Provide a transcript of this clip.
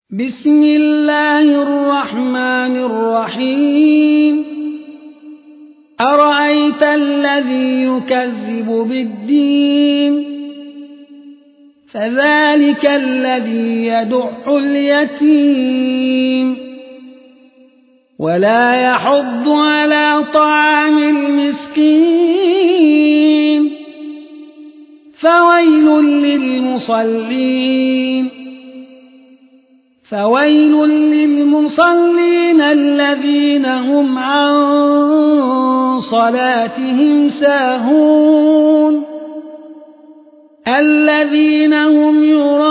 بسم الله الرحمن الرحيم أرأيت الذي يكذب بالدين فذلك الذي يدع اليتيم ولا يحض على طعام المسكين فويل للمصلين الذين هم عن صلاتهم ساهون الذين هم يراءون